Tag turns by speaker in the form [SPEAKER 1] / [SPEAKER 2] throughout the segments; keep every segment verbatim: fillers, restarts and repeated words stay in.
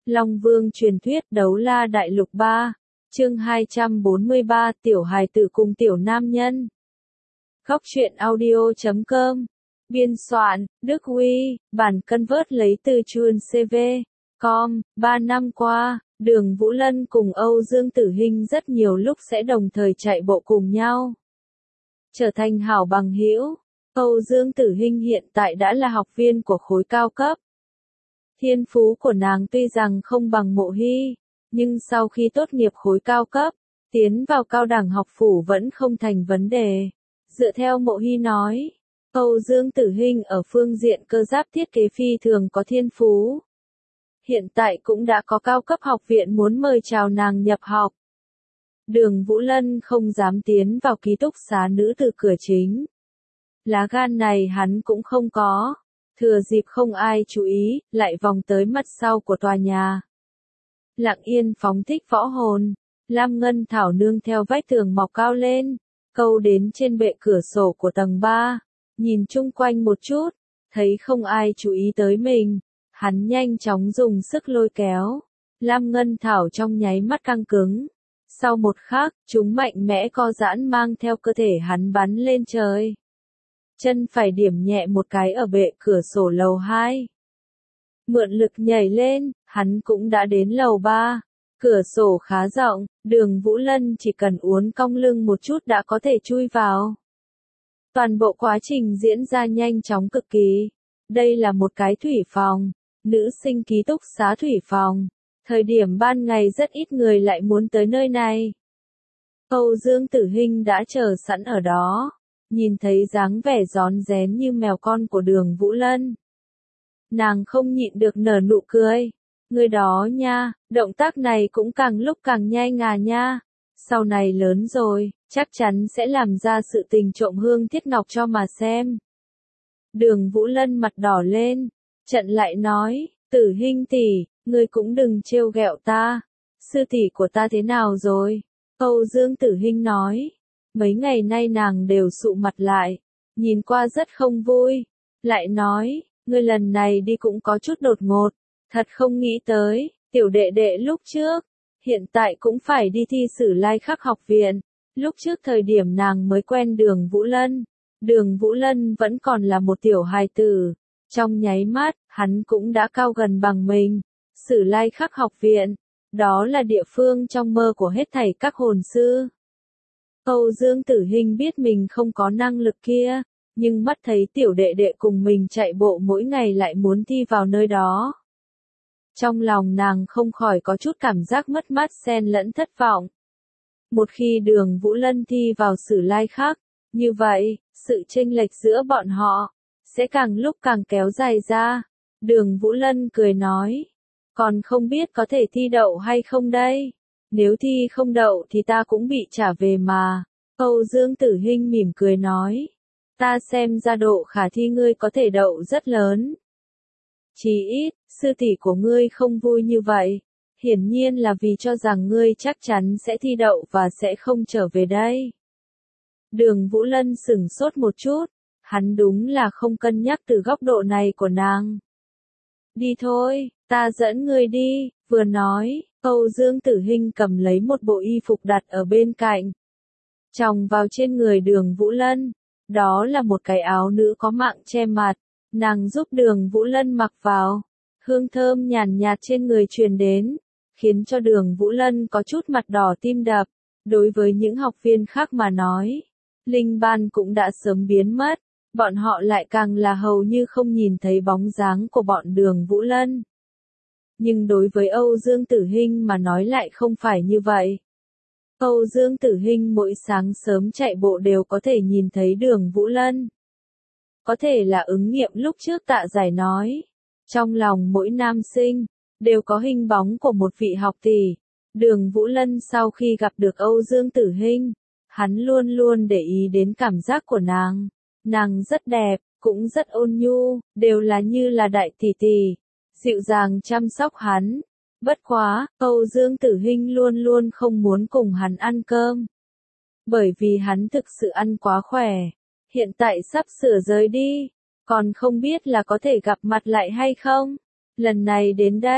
[SPEAKER 1] Long Vương truyền thuyết Đấu La Đại Lục ba, chương hai trăm bốn mươi ba, Tiểu hài tử cùng tiểu nam nhân. Góc truyện audio chấm com. Biên soạn, Đức Huy, bản cân vớt lấy từ chuồn xê vê. Com, ba năm qua, Đường Vũ Lân cùng Âu Dương Tử Hinh rất nhiều lúc sẽ đồng thời chạy bộ cùng nhau. Trở thành hảo bằng hữu, Âu Dương Tử Hinh hiện tại đã là học viên của khối cao cấp. Thiên phú của nàng tuy rằng không bằng Mộ Hy, nhưng sau khi tốt nghiệp khối cao cấp, tiến vào cao đẳng học phủ vẫn không thành vấn đề. Dựa theo Mộ Hy nói, Âu Dương Tử Hinh ở phương diện cơ giáp thiết kế phi thường có thiên phú. Hiện tại cũng đã có cao cấp học viện muốn mời chào nàng nhập học. Đường Vũ Lân không dám tiến vào ký túc xá nữ từ cửa chính. Lá gan này hắn cũng không có. Thừa dịp không ai chú ý, lại vòng tới mặt sau của tòa nhà. Lặng yên phóng thích võ hồn, Lam Ngân Thảo nương theo vách tường mọc cao lên, câu đến trên bệ cửa sổ của tầng ba, nhìn chung quanh một chút, thấy không ai chú ý tới mình, hắn nhanh chóng dùng sức lôi kéo. Lam Ngân Thảo trong nháy mắt căng cứng. Sau một khắc, chúng mạnh mẽ co giãn mang theo cơ thể hắn bắn lên trời. Chân phải điểm nhẹ một cái ở bệ cửa sổ lầu hai. Mượn lực nhảy lên, hắn cũng đã đến lầu ba. Cửa sổ khá rộng, Đường Vũ Lân chỉ cần uốn cong lưng một chút đã có thể chui vào. Toàn bộ quá trình diễn ra nhanh chóng cực kỳ. Đây là một cái thủy phòng, nữ sinh ký túc xá thủy phòng. Thời điểm ban ngày rất ít người lại muốn tới nơi này. Âu Dương Tử Hinh đã chờ sẵn ở đó. Nhìn thấy dáng vẻ rón rén như mèo con của Đường Vũ Lân. Nàng không nhịn được nở nụ cười. Người đó nha, động tác này cũng càng lúc càng nhanh à nha. Sau này lớn rồi, chắc chắn sẽ làm ra sự tình trộm hương thiết ngọc cho mà xem. Đường Vũ Lân mặt đỏ lên, trận lại nói, Tử Hinh tỷ, ngươi cũng đừng trêu ghẹo ta. Sư tỷ của ta thế nào rồi? Âu Dương Tử Hinh nói. Mấy ngày nay nàng đều sụ mặt lại, nhìn qua rất không vui. Lại nói, ngươi lần này đi cũng có chút đột ngột, thật không nghĩ tới, tiểu đệ đệ lúc trước, hiện tại cũng phải đi thi sử lai khắc học viện. Lúc trước thời điểm nàng mới quen Đường Vũ Lân, Đường Vũ Lân vẫn còn là một tiểu hài tử. Trong nháy mắt, hắn cũng đã cao gần bằng mình. Sử lai khắc học viện, đó là địa phương trong mơ của hết thảy các hồn sư. Âu Dương Tử Hinh biết mình không có năng lực kia, nhưng mắt thấy tiểu đệ đệ cùng mình chạy bộ mỗi ngày lại muốn thi vào nơi đó. Trong lòng nàng không khỏi có chút cảm giác mất mát xen lẫn thất vọng. Một khi Đường Vũ Lân thi vào sử lai khắc, như vậy, sự chênh lệch giữa bọn họ sẽ càng lúc càng kéo dài ra. Đường Vũ Lân cười nói, còn không biết có thể thi đậu hay không đây? Nếu thi không đậu thì ta cũng bị trả về mà. Âu Dương Tử Hinh mỉm cười nói. Ta xem ra độ khả thi ngươi có thể đậu rất lớn. Chỉ ít, sư tỷ của ngươi không vui như vậy. Hiển nhiên là vì cho rằng ngươi chắc chắn sẽ thi đậu và sẽ không trở về đây. Đường Vũ Lân sửng sốt một chút. Hắn đúng là không cân nhắc từ góc độ này của nàng. Đi thôi, ta dẫn ngươi đi, vừa nói. Âu Dương Tử Hinh cầm lấy một bộ y phục đặt ở bên cạnh. Chồng vào trên người Đường Vũ Lân. Đó là một cái áo nữ có mạng che mặt. Nàng giúp Đường Vũ Lân mặc vào. Hương thơm nhàn nhạt trên người truyền đến. Khiến cho Đường Vũ Lân có chút mặt đỏ tim đập. Đối với những học viên khác mà nói. Linh ban cũng đã sớm biến mất. Bọn họ lại càng là hầu như không nhìn thấy bóng dáng của bọn Đường Vũ Lân. Nhưng đối với Âu Dương Tử Hinh mà nói lại không phải như vậy. Âu Dương Tử Hinh mỗi sáng sớm chạy bộ đều có thể nhìn thấy Đường Vũ Lân. Có thể là ứng nghiệm lúc trước Tạ Giải nói. Trong lòng mỗi nam sinh, đều có hình bóng của một vị học tỷ. Đường Vũ Lân sau khi gặp được Âu Dương Tử Hinh, hắn luôn luôn để ý đến cảm giác của nàng. Nàng rất đẹp, cũng rất ôn nhu, đều là như là đại tỷ tỷ. Dịu dàng chăm sóc hắn. Bất quá, Âu Dương Tử Hinh luôn luôn không muốn cùng hắn ăn cơm. Bởi vì hắn thực sự ăn quá khỏe. Hiện tại sắp sửa rời đi. Còn không biết là có thể gặp mặt lại hay không. Lần này đến đây,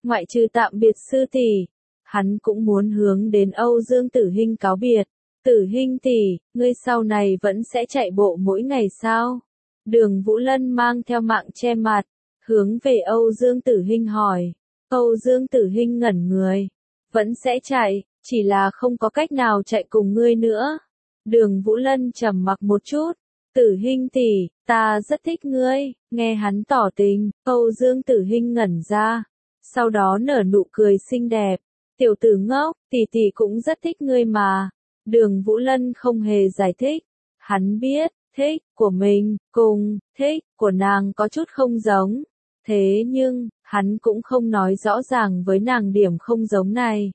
[SPEAKER 1] ngoại trừ tạm biệt sư tỷ, hắn cũng muốn hướng đến Âu Dương Tử Hinh cáo biệt. Tử Hinh tỷ, ngươi sau này vẫn sẽ chạy bộ mỗi ngày sao? Đường Vũ Lân mang theo mạng che mặt, hướng về Âu Dương Tử Hinh hỏi. Âu Dương Tử Hinh ngẩn người. Vẫn sẽ chạy, chỉ là không có cách nào chạy cùng ngươi nữa. Đường Vũ Lân trầm mặc một chút. Tử Hinh tỷ, ta rất thích ngươi. Nghe hắn tỏ tình, Âu Dương Tử Hinh ngẩn ra. Sau đó nở nụ cười xinh đẹp. Tiểu tử ngốc, tỷ tỷ cũng rất thích ngươi mà. Đường Vũ Lân không hề giải thích. Hắn biết, thích của mình, cùng, thích của nàng có chút không giống. Thế nhưng, hắn cũng không nói rõ ràng với nàng điểm không giống này.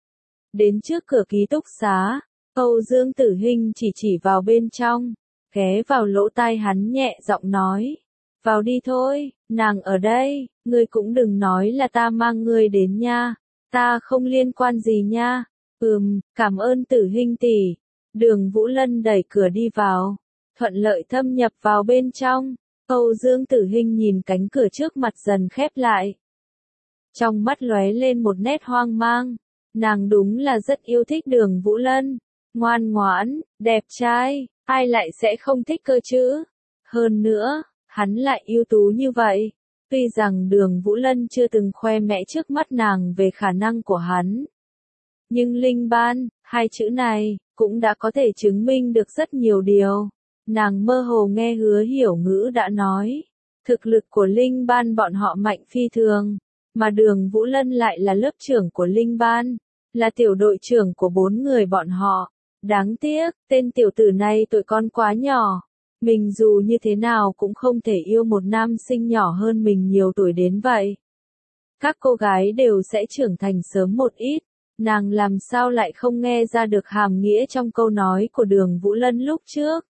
[SPEAKER 1] Đến trước cửa ký túc xá, Âu Dương Tử Hinh chỉ chỉ vào bên trong, ghé vào lỗ tai hắn nhẹ giọng nói. Vào đi thôi, nàng ở đây, ngươi cũng đừng nói là ta mang ngươi đến nha, ta không liên quan gì nha. Ừm, cảm ơn Tử Hinh tỷ. Đường Vũ Lân đẩy cửa đi vào, thuận lợi thâm nhập vào bên trong. Âu Dương Tử Hinh nhìn cánh cửa trước mặt dần khép lại. Trong mắt lóe lên một nét hoang mang. Nàng đúng là rất yêu thích Đường Vũ Lân. Ngoan ngoãn, đẹp trai, ai lại sẽ không thích cơ chứ? Hơn nữa, hắn lại ưu tú như vậy. Tuy rằng Đường Vũ Lân chưa từng khoe mẽ trước mắt nàng về khả năng của hắn. Nhưng linh ban, hai chữ này, cũng đã có thể chứng minh được rất nhiều điều. Nàng mơ hồ nghe Hứa Hiểu Ngữ đã nói, thực lực của linh ban bọn họ mạnh phi thường, mà Đường Vũ Lân lại là lớp trưởng của linh ban, là tiểu đội trưởng của bốn người bọn họ. Đáng tiếc, tên tiểu tử này tuổi con quá nhỏ, mình dù như thế nào cũng không thể yêu một nam sinh nhỏ hơn mình nhiều tuổi đến vậy. Các cô gái đều sẽ trưởng thành sớm một ít, nàng làm sao lại không nghe ra được hàm nghĩa trong câu nói của Đường Vũ Lân lúc trước.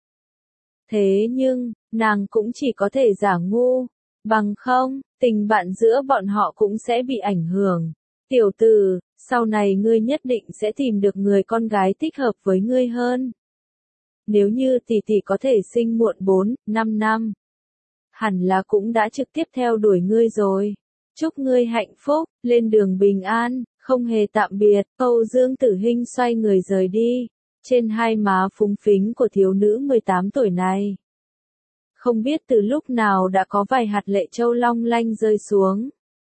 [SPEAKER 1] Thế nhưng, nàng cũng chỉ có thể giả ngu, bằng không, tình bạn giữa bọn họ cũng sẽ bị ảnh hưởng. Tiểu tử, sau này ngươi nhất định sẽ tìm được người con gái thích hợp với ngươi hơn. Nếu như tỷ tỷ có thể sinh muộn bốn, năm năm, hẳn là cũng đã trực tiếp theo đuổi ngươi rồi. Chúc ngươi hạnh phúc, lên đường bình an, không hề tạm biệt. Âu Dương Tử Hinh xoay người rời đi. Trên hai má phúng phính của thiếu nữ mười tám tuổi này. Không biết từ lúc nào đã có vài hạt lệ châu long lanh rơi xuống.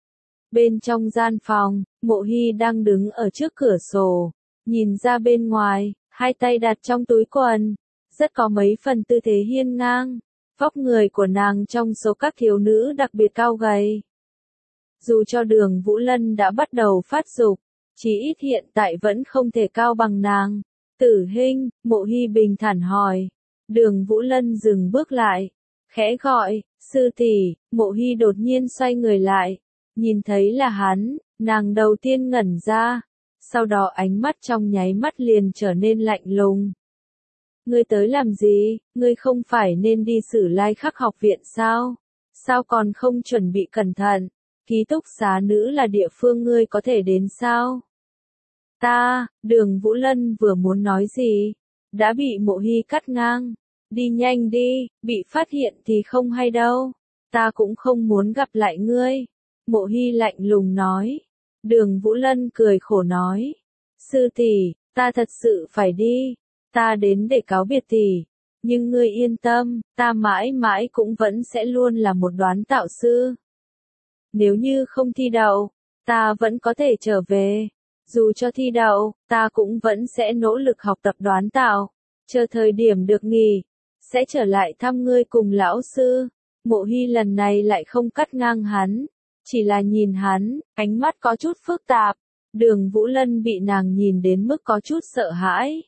[SPEAKER 1] Bên trong gian phòng, Mộ Hy đang đứng ở trước cửa sổ, nhìn ra bên ngoài, hai tay đặt trong túi quần, rất có mấy phần tư thế hiên ngang. Vóc người của nàng trong số các thiếu nữ đặc biệt cao gầy. Dù cho Đường Vũ Lân đã bắt đầu phát dục, chỉ ít hiện tại vẫn không thể cao bằng nàng. Tử Hinh, Mộ Hy bình thản hỏi. Đường Vũ Lân dừng bước lại, khẽ gọi, sư tỷ. Mộ Hy đột nhiên xoay người lại, nhìn thấy là hắn, nàng đầu tiên ngẩn ra, sau đó ánh mắt trong nháy mắt liền trở nên lạnh lùng. Ngươi tới làm gì, ngươi không phải nên đi Sử Lai Khắc học viện sao? Sao còn không chuẩn bị cẩn thận? Ký túc xá nữ là địa phương ngươi có thể đến sao? Ta, Đường Vũ Lân vừa muốn nói gì, đã bị Mộ Hy cắt ngang. Đi nhanh đi, bị phát hiện thì không hay đâu. Ta cũng không muốn gặp lại ngươi. Mộ Hy lạnh lùng nói. Đường Vũ Lân cười khổ nói. Sư tỷ, ta thật sự phải đi. Ta đến để cáo biệt tỷ. Nhưng ngươi yên tâm, ta mãi mãi cũng vẫn sẽ luôn là một đoán tạo sư. Nếu như không thi đậu, ta vẫn có thể trở về. Dù cho thi đậu, ta cũng vẫn sẽ nỗ lực học tập đoán tạo. Chờ thời điểm được nghỉ, sẽ trở lại thăm ngươi cùng lão sư. Mộ Hy lần này lại không cắt ngang hắn, chỉ là nhìn hắn, ánh mắt có chút phức tạp. Đường Vũ Lân bị nàng nhìn đến mức có chút sợ hãi.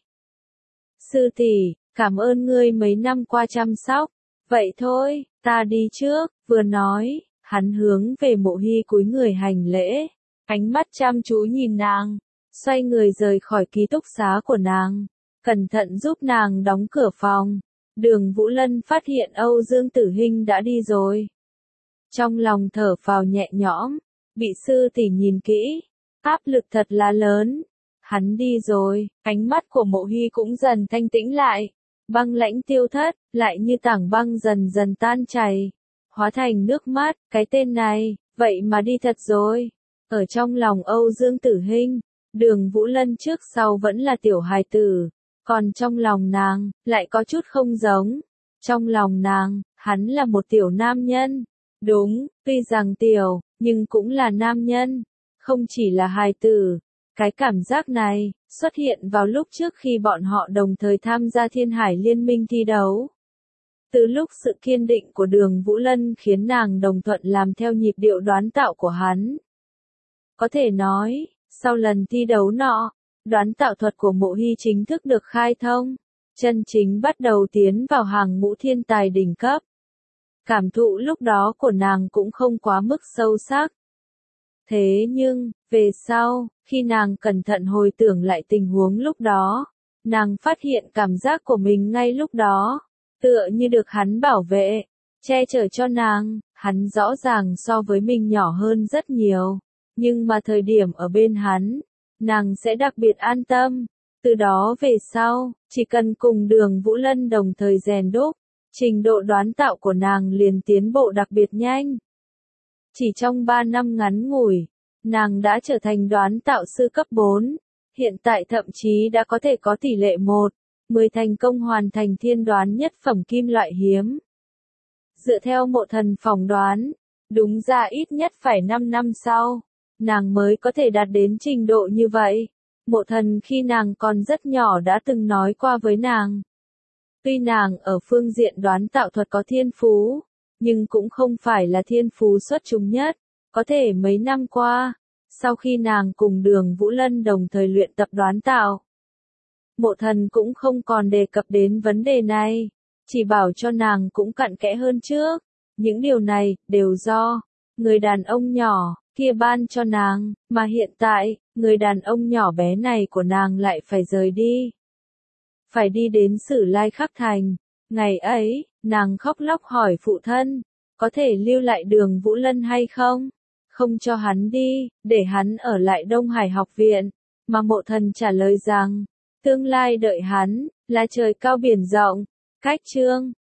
[SPEAKER 1] Sư tỷ, cảm ơn ngươi mấy năm qua chăm sóc. Vậy thôi, ta đi trước. Vừa nói, hắn hướng về Mộ Hy cúi người hành lễ, ánh mắt chăm chú nhìn nàng, xoay người rời khỏi ký túc xá của nàng, cẩn thận giúp nàng đóng cửa phòng. Đường Vũ Lân phát hiện Âu Dương Tử Hinh đã đi rồi. Trong lòng thở phào nhẹ nhõm, bị sư tỷ nhìn kỹ, áp lực thật là lớn. Hắn đi rồi, ánh mắt của Mộ Hy cũng dần thanh tĩnh lại, băng lãnh tiêu thất, lại như tảng băng dần dần tan chảy, hóa thành nước mắt. Cái tên này, vậy mà đi thật rồi. Ở trong lòng Âu Dương Tử Hinh, Đường Vũ Lân trước sau vẫn là tiểu hài tử, còn trong lòng nàng, lại có chút không giống. Trong lòng nàng, hắn là một tiểu nam nhân. Đúng, tuy rằng tiểu, nhưng cũng là nam nhân, không chỉ là hài tử. Cái cảm giác này, xuất hiện vào lúc trước khi bọn họ đồng thời tham gia Thiên Hải Liên minh thi đấu. Từ lúc sự kiên định của Đường Vũ Lân khiến nàng đồng thuận làm theo nhịp điệu đoán tạo của hắn. Có thể nói, sau lần thi đấu nọ, đoán tạo thuật của Mộ Hy chính thức được khai thông, chân chính bắt đầu tiến vào hàng ngũ thiên tài đỉnh cấp. Cảm thụ lúc đó của nàng cũng không quá mức sâu sắc. Thế nhưng, về sau, khi nàng cẩn thận hồi tưởng lại tình huống lúc đó, nàng phát hiện cảm giác của mình ngay lúc đó, tựa như được hắn bảo vệ, che chở cho nàng. Hắn rõ ràng so với mình nhỏ hơn rất nhiều, nhưng mà thời điểm ở bên hắn, nàng sẽ đặc biệt an tâm. Từ đó về sau, chỉ cần cùng Đường Vũ Lân đồng thời rèn đúc, trình độ đoán tạo của nàng liền tiến bộ đặc biệt nhanh. Chỉ trong ba năm ngắn ngủi, nàng đã trở thành đoán tạo sư cấp bốn, hiện tại thậm chí đã có thể có tỷ lệ một, mười thành công hoàn thành thiên đoán nhất phẩm kim loại hiếm. Dựa theo Mộ Thần phỏng đoán, đúng ra ít nhất phải năm năm sau, nàng mới có thể đạt đến trình độ như vậy. Mộ Thần khi nàng còn rất nhỏ đã từng nói qua với nàng. Tuy nàng ở phương diện đoán tạo thuật có thiên phú, nhưng cũng không phải là thiên phú xuất chúng nhất. Có thể mấy năm qua, sau khi nàng cùng Đường Vũ Lân đồng thời luyện tập đoán tạo, Mộ Thần cũng không còn đề cập đến vấn đề này, chỉ bảo cho nàng cũng cặn kẽ hơn trước. Những điều này đều do người đàn ông nhỏ kia ban cho nàng, mà hiện tại, người đàn ông nhỏ bé này của nàng lại phải rời đi. Phải đi đến Sử Lai Khắc Thành. Ngày ấy, nàng khóc lóc hỏi phụ thân, có thể lưu lại Đường Vũ Lân hay không? Không cho hắn đi, để hắn ở lại Đông Hải học viện. Mà Mộ Thần trả lời rằng, tương lai đợi hắn, là trời cao biển rộng. Cách chương